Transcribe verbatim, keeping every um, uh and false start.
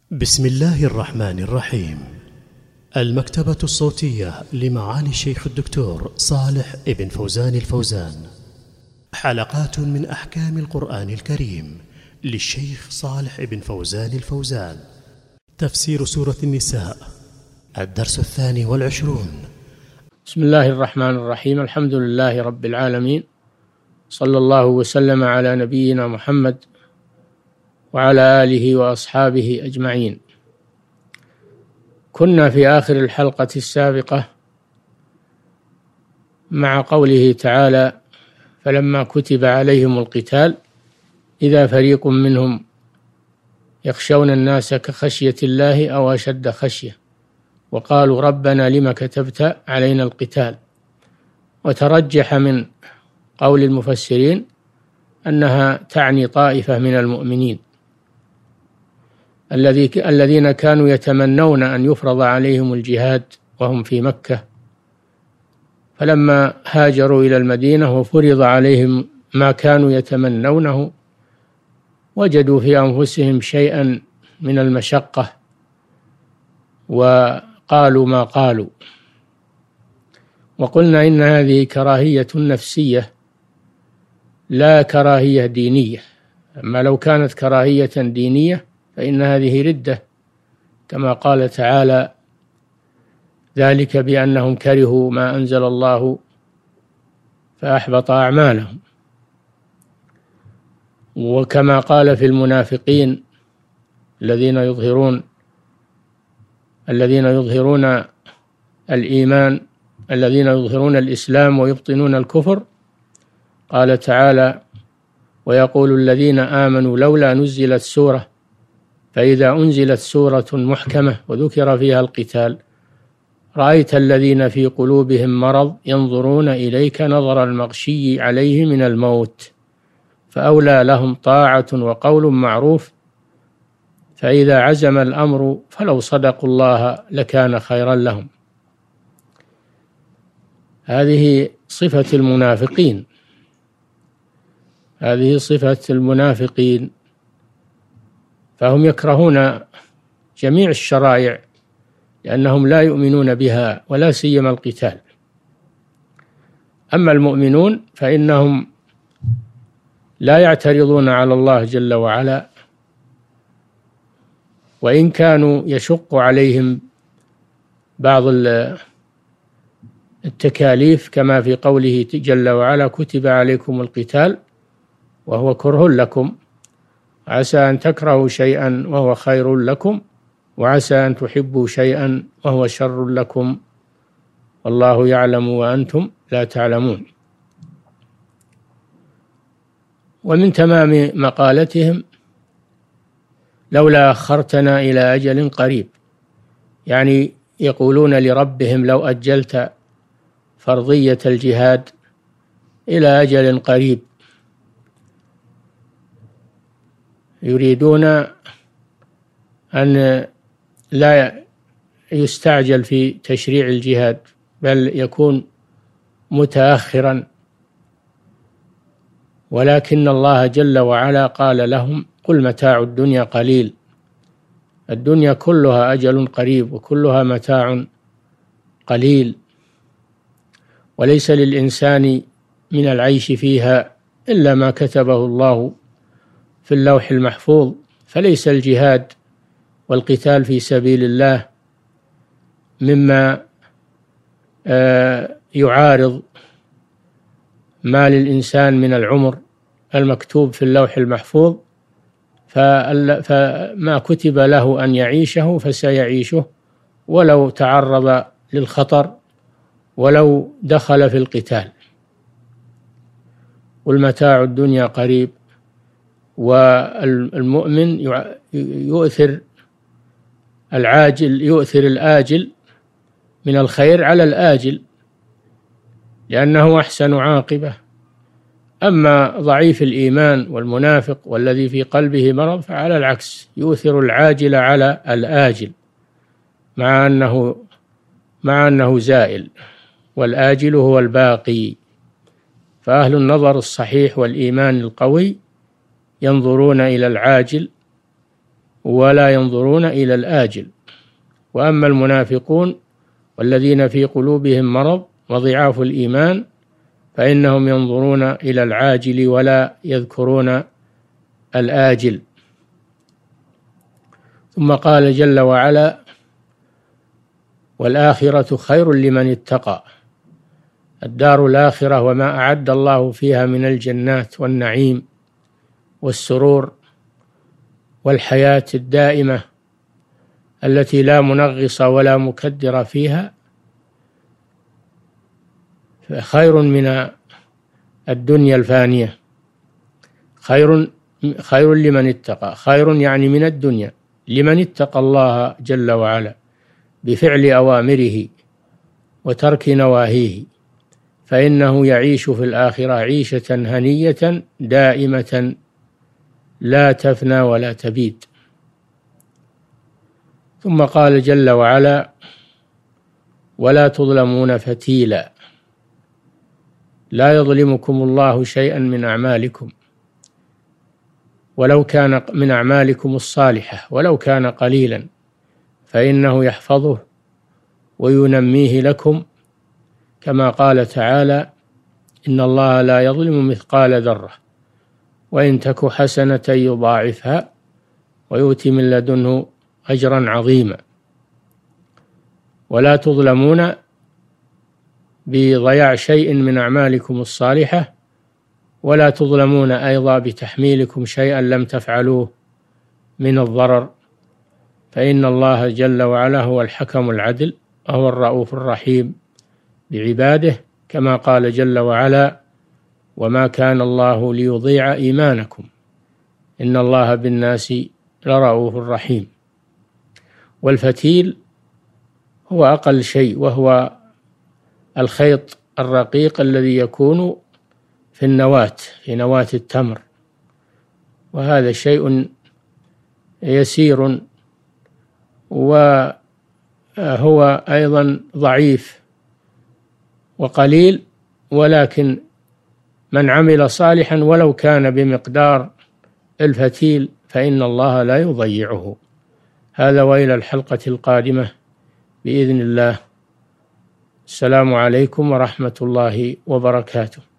بسم الله الرحمن الرحيم. المكتبة الصوتية لمعالي الشيخ الدكتور صالح ابن فوزان الفوزان، حلقات من أحكام القرآن الكريم للشيخ صالح ابن فوزان الفوزان. تفسير سورة النساء، الدرس الثاني والعشرون. بسم الله الرحمن الرحيم. الحمد لله رب العالمين، صلى الله وسلم على نبينا محمد وعلى آله وأصحابه أجمعين. كنا في آخر الحلقة السابقة مع قوله تعالى: فلما كتب عليهم القتال إذا فريق منهم يخشون الناس كخشية الله أو أشد خشية وقالوا ربنا لم كتبت علينا القتال. وترجح من قول المفسرين أنها تعني طائفة من المؤمنين الذين كانوا يتمنون أن يفرض عليهم الجهاد وهم في مكة، فلما هاجروا إلى المدينة وفرض عليهم ما كانوا يتمنونه وجدوا في أنفسهم شيئا من المشقة وقالوا ما قالوا. وقلنا إن هذه كراهية نفسية لا كراهية دينية، أما لو كانت كراهية دينية فإن هذه ردة، كما قال تعالى: ذلك بأنهم كرهوا ما أنزل الله فأحبط أعمالهم. وكما قال في المنافقين الذين يظهرون الذين يظهرون الإيمان الذين يظهرون الإسلام ويبطنون الكفر، قال تعالى: ويقول الذين آمنوا لولا نزلت سورة، فإذا أنزلت سورة محكمة وذكر فيها القتال رأيت الذين في قلوبهم مرض ينظرون إليك نظر المغشي عليه من الموت، فأولى لهم طاعة وقول معروف، فإذا عزم الأمر فلو صدقوا الله لكان خيرا لهم. هذه صفة المنافقين هذه صفة المنافقين فهم يكرهون جميع الشرائع لأنهم لا يؤمنون بها ولا سيما القتال. أما المؤمنون فإنهم لا يعترضون على الله جل وعلا، وإن كانوا يشق عليهم بعض التكاليف كما في قوله جل وعلا: كتب عليكم القتال وهو كره لكم، عسى أن تكرهوا شيئا وهو خير لكم، وعسى أن تحبوا شيئا وهو شر لكم، والله يعلم وأنتم لا تعلمون. ومن تمام مقالتهم: لولا أخرتنا إلى أجل قريب، يعني يقولون لربهم: لو أجلت فرضية الجهاد إلى أجل قريب، يريدون أن لا يستعجل في تشريع الجهاد بل يكون متأخرا، ولكن الله جل وعلا قال لهم: قل متاع الدنيا قليل. الدنيا كلها أجل قريب وكلها متاع قليل، وليس للإنسان من العيش فيها إلا ما كتبه الله في اللوح المحفوظ، فليس الجهاد والقتال في سبيل الله مما يعارض ما للإنسان من العمر المكتوب في اللوح المحفوظ، فما كتب له أن يعيشه فسيعيشه ولو تعرض للخطر ولو دخل في القتال. والمتاع الدنيا قريب، والمؤمن يؤثر العاجل يؤثر الآجل من الخير على الآجل لأنه أحسن عاقبة. أما ضعيف الإيمان والمنافق والذي في قلبه مرض فعلى العكس، يؤثر العاجل على الآجل مع أنه مع أنه زائل، والآجل هو الباقي. فأهل النظر الصحيح والإيمان القوي ينظرون إلى العاجل ولا ينظرون إلى الآجل. وأما المنافقون والذين في قلوبهم مرض وضعاف الإيمان فإنهم ينظرون إلى العاجل ولا يذكرون الآجل. ثم قال جل وعلا: والآخرة خير لمن اتقى. الدار الآخرة وما أعد الله فيها من الجنات والنعيم والسرور والحياة الدائمة التي لا منغص ولا مكدر فيها خير من الدنيا الفانية. خير خير لمن اتقى، خير يعني من الدنيا لمن اتقى الله جل وعلا بفعل أوامره وترك نواهيه، فإنه يعيش في الآخرة عيشة هنية دائمة لا تفنى ولا تبيد. ثم قال جل وعلا: ولا تظلمون فتيلا. لا يظلمكم الله شيئا من أعمالكم ولو كان من أعمالكم الصالحة ولو كان قليلا، فإنه يحفظه وينميه لكم، كما قال تعالى: إن الله لا يظلم مثقال ذرة وإن تك حسنة يضاعفها ويؤتي من لدنه أجرا عظيما. ولا تظلمون بضياع شيء من أعمالكم الصالحة، ولا تظلمون أيضا بتحميلكم شيئا لم تفعلوه من الضرر، فإن الله جل وعلا هو الحكم العدل وهو الرؤوف الرحيم بعباده، كما قال جل وعلا: وما كان الله ليضيع إيمانكم إن الله بالناس لرؤوف رحيم. والفتيل هو أقل شيء، وهو الخيط الرقيق الذي يكون في النواة في نواة التمر، وهذا شيء يسير وهو أيضا ضعيف وقليل، ولكن من عمل صالحا ولو كان بمقدار الفتيل فإن الله لا يضيعه. هذا وإلى الحلقة القادمة بإذن الله. السلام عليكم ورحمة الله وبركاته.